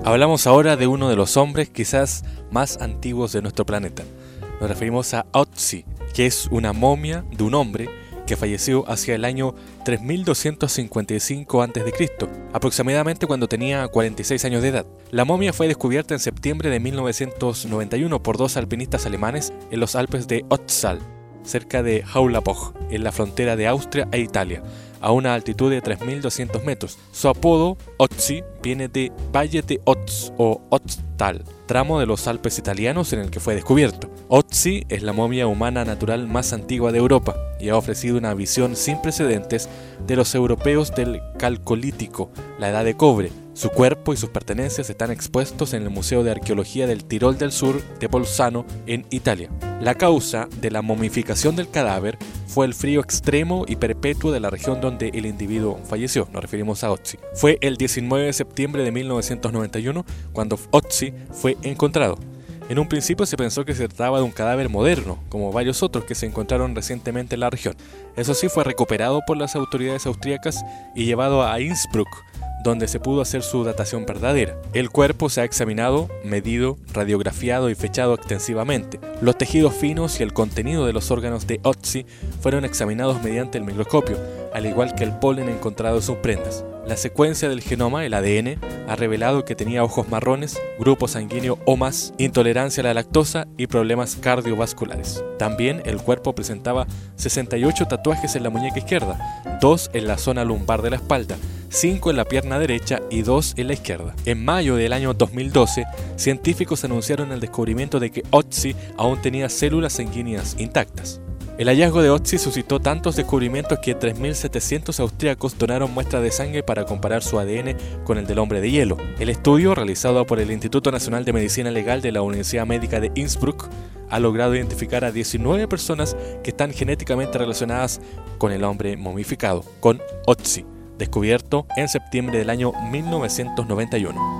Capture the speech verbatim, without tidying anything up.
Hablamos ahora de uno de los hombres quizás más antiguos de nuestro planeta. Nos referimos a Otzi, que es una momia de un hombre que falleció hacia el año tres mil doscientos cincuenta y cinco antes de Cristo, aproximadamente cuando tenía cuarenta y seis años de edad. La momia fue descubierta en septiembre de mil novecientos noventa y uno por dos alpinistas alemanes en los Alpes de Ötztal, cerca de Haulapoj, en la frontera de Austria e Italia, a una altitud de tres mil doscientos metros. Su apodo, Otzi, viene de Valle de Oz o Ötztal, tramo de los Alpes italianos en el que fue descubierto. Otzi es la momia humana natural más antigua de Europa y ha ofrecido una visión sin precedentes de los europeos del Calcolítico, la Edad de Cobre. Su cuerpo y sus pertenencias están expuestos en el Museo de Arqueología del Tirol del Sur de Bolzano, en Italia. La causa de la momificación del cadáver fue el frío extremo y perpetuo de la región donde el individuo falleció. Nos referimos a Otzi. Fue el diecinueve de septiembre de mil novecientos noventa y uno cuando Otzi fue encontrado. En un principio se pensó que se trataba de un cadáver moderno, como varios otros que se encontraron recientemente en la región. Eso sí, fue recuperado por las autoridades austríacas y llevado a Innsbruck, donde se pudo hacer su datación verdadera. El cuerpo se ha examinado, medido, radiografiado y fechado extensivamente. Los tejidos finos y el contenido de los órganos de Otzi fueron examinados mediante el microscopio, al igual que el polen encontrado en sus prendas. La secuencia del genoma, el A D N, ha revelado que tenía ojos marrones, grupo sanguíneo O más, intolerancia a la lactosa y problemas cardiovasculares. También el cuerpo presentaba sesenta y ocho tatuajes en la muñeca izquierda, dos en la zona lumbar de la espalda, cinco en la pierna derecha y dos en la izquierda. En mayo del año dos mil doce, científicos anunciaron el descubrimiento de que Otzi aún tenía células sanguíneas intactas. El hallazgo de Otzi suscitó tantos descubrimientos que tres mil setecientos austríacos donaron muestras de sangre para comparar su A D N con el del hombre de hielo. El estudio, realizado por el Instituto Nacional de Medicina Legal de la Universidad Médica de Innsbruck, ha logrado identificar a diecinueve personas que están genéticamente relacionadas con el hombre momificado, con Otzi, descubierto en septiembre del año mil novecientos noventa y uno.